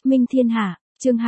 Minh thiên hạ, chương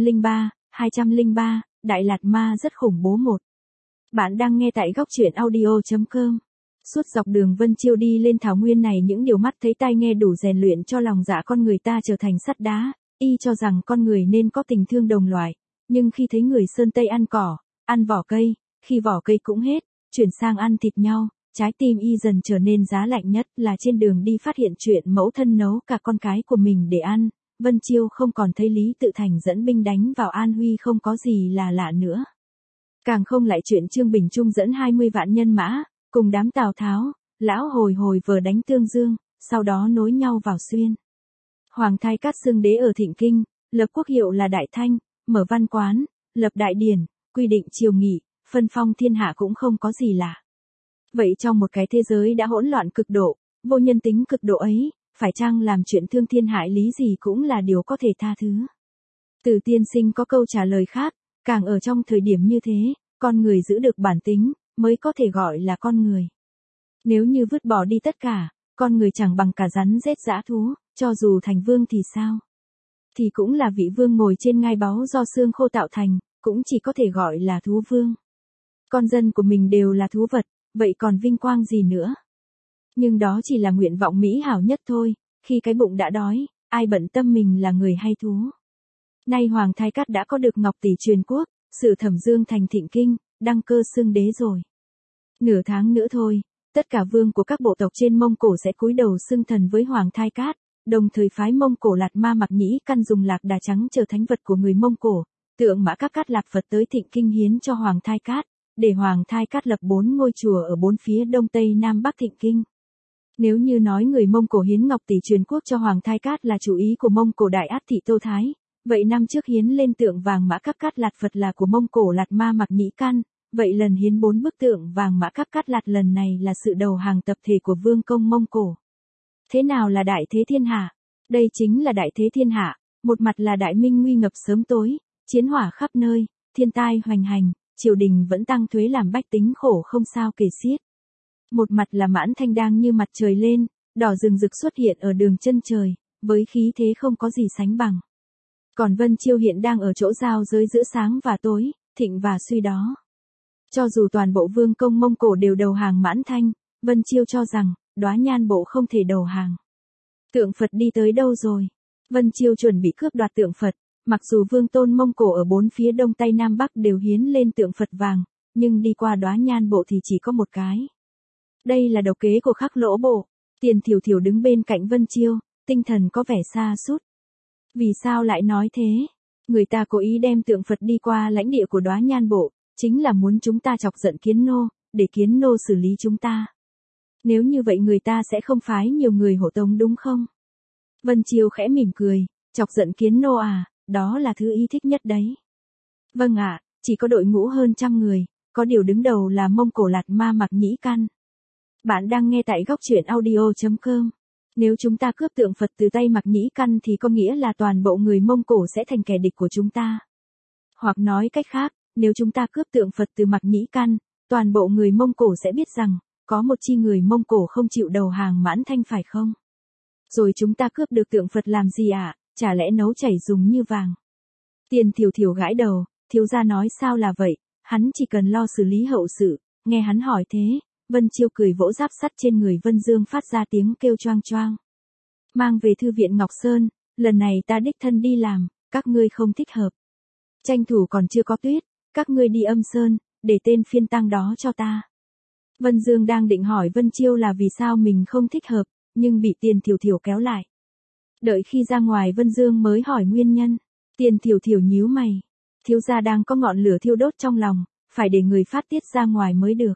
203, Đại Lạt Ma rất khủng bố một. Bạn đang nghe tại góc truyện audio.com. Suốt dọc đường Vân Chiêu đi lên thảo nguyên này, những điều mắt thấy tai nghe đủ rèn luyện cho lòng dạ con người ta trở thành sắt đá. Y cho rằng con người nên có tình thương đồng loại, nhưng khi thấy người Sơn Tây ăn cỏ, ăn vỏ cây, khi vỏ cây cũng hết, chuyển sang ăn thịt nhau, trái tim y dần trở nên giá lạnh. Nhất là trên đường đi phát hiện chuyện mẫu thân nấu cả con cái của mình để ăn, Vân Chiêu không còn thấy Lý Tự Thành dẫn binh đánh vào An Huy không có gì là lạ nữa. Càng không lại chuyện Trương Bình Trung dẫn 20 vạn nhân mã, cùng đám Tào Tháo, Lão Hồi vừa đánh Tương Dương, sau đó nối nhau vào Xuyên. Hoàng Thái Cát xưng đế ở Thịnh Kinh, lập quốc hiệu là Đại Thanh, mở văn quán, lập đại điển, quy định triều nghị, phân phong thiên hạ cũng không có gì lạ. Vậy trong một cái thế giới đã hỗn loạn cực độ, vô nhân tính cực độ ấy, phải chăng làm chuyện thương thiên hại lý gì cũng là điều có thể tha thứ? Từ tiên sinh có câu trả lời khác, càng ở trong thời điểm như thế, con người giữ được bản tính, mới có thể gọi là con người. Nếu như vứt bỏ đi tất cả, con người chẳng bằng cả rắn rết dã thú, cho dù thành vương thì sao? Thì cũng là vị vương ngồi trên ngai báu do xương khô tạo thành, cũng chỉ có thể gọi là thú vương. Con dân của mình đều là thú vật, vậy còn vinh quang gì nữa? Nhưng đó chỉ là nguyện vọng mỹ hảo nhất thôi, khi cái bụng đã đói, ai bận tâm mình là người hay thú. Nay Hoàng Thái Cát đã có được ngọc tỷ truyền quốc, sự Thẩm Dương thành Thịnh Kinh, đăng cơ xưng đế rồi. Nửa tháng nữa thôi, tất cả vương của các bộ tộc trên Mông Cổ sẽ cúi đầu xưng thần với Hoàng Thái Cát, đồng thời phái Mông Cổ Lạt Ma Mạc Nhĩ Căn dùng lạc đà trắng trở thánh vật của người Mông Cổ, tượng Mã Các Cát Lạc Phật tới Thịnh Kinh hiến cho Hoàng Thái Cát, để Hoàng Thái Cát lập 4 ngôi chùa ở 4 phía đông tây nam bắc Thịnh Kinh. Nếu như nói người Mông Cổ hiến ngọc tỷ truyền quốc cho Hoàng Thái Cát là chủ ý của Mông Cổ Đại Át Thị Tô Thái, vậy năm trước hiến lên tượng vàng Mã Các Cát Lạt Phật là của Mông Cổ Lạt Ma Mạc Nhĩ Căn, vậy lần hiến 4 bức tượng vàng Mã Các Cát Lạt lần này là sự đầu hàng tập thể của vương công Mông Cổ. Thế nào là đại thế thiên hạ? Đây chính là đại thế thiên hạ, một mặt là đại minh nguy ngập sớm tối, chiến hỏa khắp nơi, thiên tai hoành hành, triều đình vẫn tăng thuế làm bách tính khổ không sao kể xiết. Một mặt là mãn thanh đang như mặt trời lên, đỏ rừng rực xuất hiện ở đường chân trời, với khí thế không có gì sánh bằng. Còn Vân Chiêu hiện đang ở chỗ giao giới giữa sáng và tối, thịnh và suy đó. Cho dù toàn bộ vương công Mông Cổ đều đầu hàng mãn thanh, Vân Chiêu cho rằng, Đóa Nhan Bộ không thể đầu hàng. Tượng Phật đi tới đâu rồi? Vân Chiêu chuẩn bị cướp đoạt tượng Phật, mặc dù vương tôn Mông Cổ ở 4 phía đông tây nam bắc đều hiến lên tượng Phật vàng, nhưng đi qua Đóa Nhan Bộ thì chỉ có một cái. Đây là độc kế của Khắc Lỗ Bộ. Tiền Thiểu Thiểu đứng bên cạnh Vân Chiêu, tinh thần có vẻ sa sút. Vì sao lại nói thế? Người ta cố ý đem tượng Phật đi qua lãnh địa của Đóa Nhan Bộ, chính là muốn chúng ta chọc giận Kiến Nô, để Kiến Nô xử lý chúng ta. Nếu như vậy người ta sẽ không phái nhiều người hộ tống đúng không? Vân Chiêu khẽ mỉm cười, chọc giận Kiến Nô à, đó là thứ y thích nhất đấy. Vâng ạ, chỉ có đội ngũ hơn 100 người, có điều đứng đầu là Mông Cổ Lạt Ma Mạc Nhĩ Căn. Bạn đang nghe tại góc truyện audio.com. Nếu chúng ta cướp tượng Phật từ tay Mạc Nhĩ Căn thì có nghĩa là toàn bộ người Mông Cổ sẽ thành kẻ địch của chúng ta. Hoặc nói cách khác, nếu chúng ta cướp tượng Phật từ Mạc Nhĩ Căn, toàn bộ người Mông Cổ sẽ biết rằng, có một chi người Mông Cổ không chịu đầu hàng mãn thanh phải không? Rồi chúng ta cướp được tượng Phật làm gì ạ? Chả lẽ nấu chảy dùng như vàng? Tiền Thiểu Thiểu gãi đầu, thiếu gia nói sao là vậy, hắn chỉ cần lo xử lý hậu sự. Nghe hắn hỏi thế, Vân Chiêu cười vỗ giáp sắt trên người Vân Dương phát ra tiếng kêu choang choang. Mang về thư viện Ngọc Sơn, lần này ta đích thân đi làm, các ngươi không thích hợp. Tranh thủ còn chưa có tuyết, các ngươi đi Âm Sơn, để tên phiên tăng đó cho ta. Vân Dương đang định hỏi Vân Chiêu là vì sao mình không thích hợp, nhưng bị Tiền Thiểu Thiểu kéo lại. Đợi khi ra ngoài Vân Dương mới hỏi nguyên nhân. Tiền Thiểu Thiểu nhíu mày. Thiếu gia đang có ngọn lửa thiêu đốt trong lòng, phải để người phát tiết ra ngoài mới được.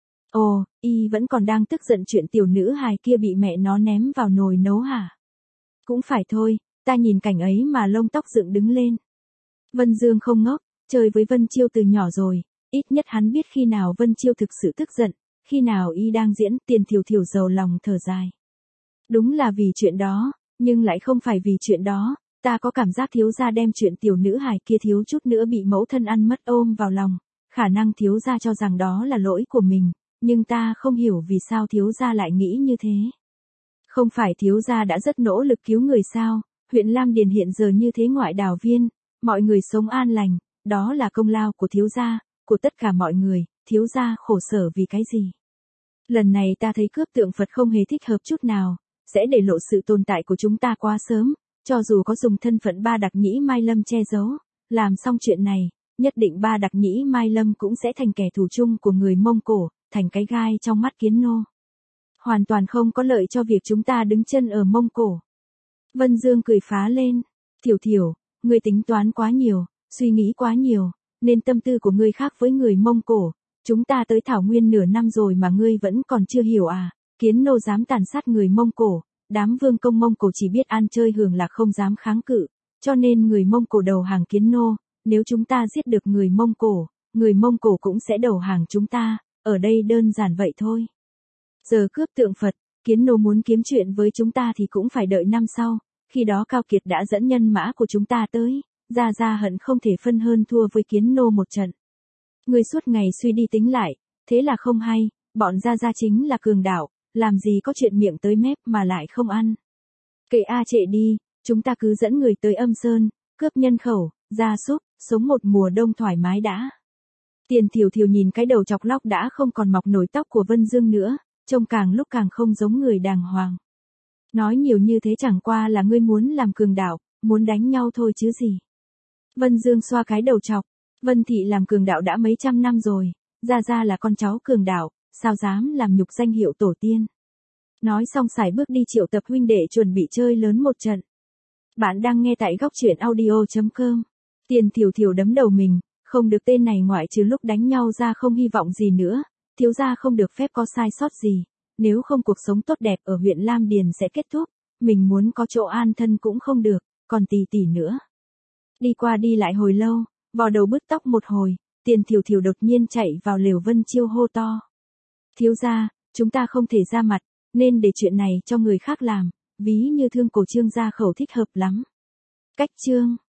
Ồ, y vẫn còn đang tức giận chuyện tiểu nữ hài kia bị mẹ nó ném vào nồi nấu hả? Cũng phải thôi, ta nhìn cảnh ấy mà lông tóc dựng đứng lên. Vân Dương không ngốc, chơi với Vân Chiêu từ nhỏ rồi, ít nhất hắn biết khi nào Vân Chiêu thực sự tức giận, khi nào y đang diễn. Tiền Thiểu Thiểu giàu lòng thở dài. Đúng là vì chuyện đó, nhưng lại không phải vì chuyện đó, ta có cảm giác thiếu gia đem chuyện tiểu nữ hài kia thiếu chút nữa bị mẫu thân ăn mất ôm vào lòng, khả năng thiếu gia cho rằng đó là lỗi của mình, nhưng ta không hiểu vì sao thiếu gia lại nghĩ như thế. Không phải thiếu gia đã rất nỗ lực cứu người sao, Huyện Lam Điền hiện giờ như thế ngoại đào viên, mọi người sống an lành, đó là công lao của thiếu gia, của tất cả mọi người, thiếu gia khổ sở vì cái gì? Lần này ta thấy cướp tượng Phật không hề thích hợp chút nào, sẽ để lộ sự tồn tại của chúng ta quá sớm, cho dù có dùng thân phận Ba Đặc Nhĩ Mai Lâm che giấu, làm xong chuyện này, nhất định Ba Đặc Nhĩ Mai Lâm cũng sẽ thành kẻ thù chung của người Mông Cổ, thành cái gai trong mắt Kiến Nô. Hoàn toàn không có lợi cho việc chúng ta đứng chân ở Mông Cổ. Vân Dương cười phá lên, Thiểu Thiểu, ngươi tính toán quá nhiều, suy nghĩ quá nhiều, nên tâm tư của ngươi khác với người Mông Cổ. Chúng ta tới Thảo Nguyên nửa năm rồi mà ngươi vẫn còn chưa hiểu à? Kiến Nô dám tàn sát người Mông Cổ, đám vương công Mông Cổ chỉ biết ăn chơi hưởng lạc không dám kháng cự, cho nên người Mông Cổ đầu hàng Kiến Nô, nếu chúng ta giết được người Mông Cổ cũng sẽ đầu hàng chúng ta, ở đây đơn giản vậy thôi. Giờ cướp tượng Phật, Kiến Nô muốn kiếm chuyện với chúng ta thì cũng phải đợi năm sau, khi đó Cao Kiệt đã dẫn nhân mã của chúng ta tới, Gia hận không thể phân hơn thua với Kiến Nô một trận. Ngươi suốt ngày suy đi tính lại, thế là không hay, bọn Gia chính là cường đạo, làm gì có chuyện miệng tới mép mà lại không ăn. Kệ trệ đi, chúng ta cứ dẫn người tới Âm Sơn, cướp nhân khẩu, gia súc, sống một mùa đông thoải mái đã. Tiền Thiểu Thiểu nhìn cái đầu chọc lóc đã không còn mọc nổi tóc của Vân Dương nữa, trông càng lúc càng không giống người đàng hoàng. Nói nhiều như thế chẳng qua là ngươi muốn làm cường đạo, muốn đánh nhau thôi chứ gì. Vân Dương xoa cái đầu chọc, Vân Thị làm cường đạo đã mấy trăm năm rồi, Gia là con cháu cường đạo, sao dám làm nhục danh hiệu tổ tiên. Nói xong sải bước đi triệu tập huynh đệ chuẩn bị chơi lớn một trận. Bạn đang nghe tại góc truyện audio.com. Tiền Thiểu Thiểu đấm đầu mình, không được tên này ngoại trừ lúc đánh nhau ra không hy vọng gì nữa, thiếu gia không được phép có sai sót gì, nếu không cuộc sống tốt đẹp ở huyện Lam Điền sẽ kết thúc, mình muốn có chỗ an thân cũng không được, còn tỷ nữa. Đi qua đi lại hồi lâu, vò đầu bứt tóc một hồi, Tiền Thiểu Thiểu đột nhiên chạy vào lều Vân Chiêu hô to. Thiếu gia, chúng ta không thể ra mặt, nên để chuyện này cho người khác làm, ví như thương cổ Trương gia khẩu thích hợp lắm. Cách chương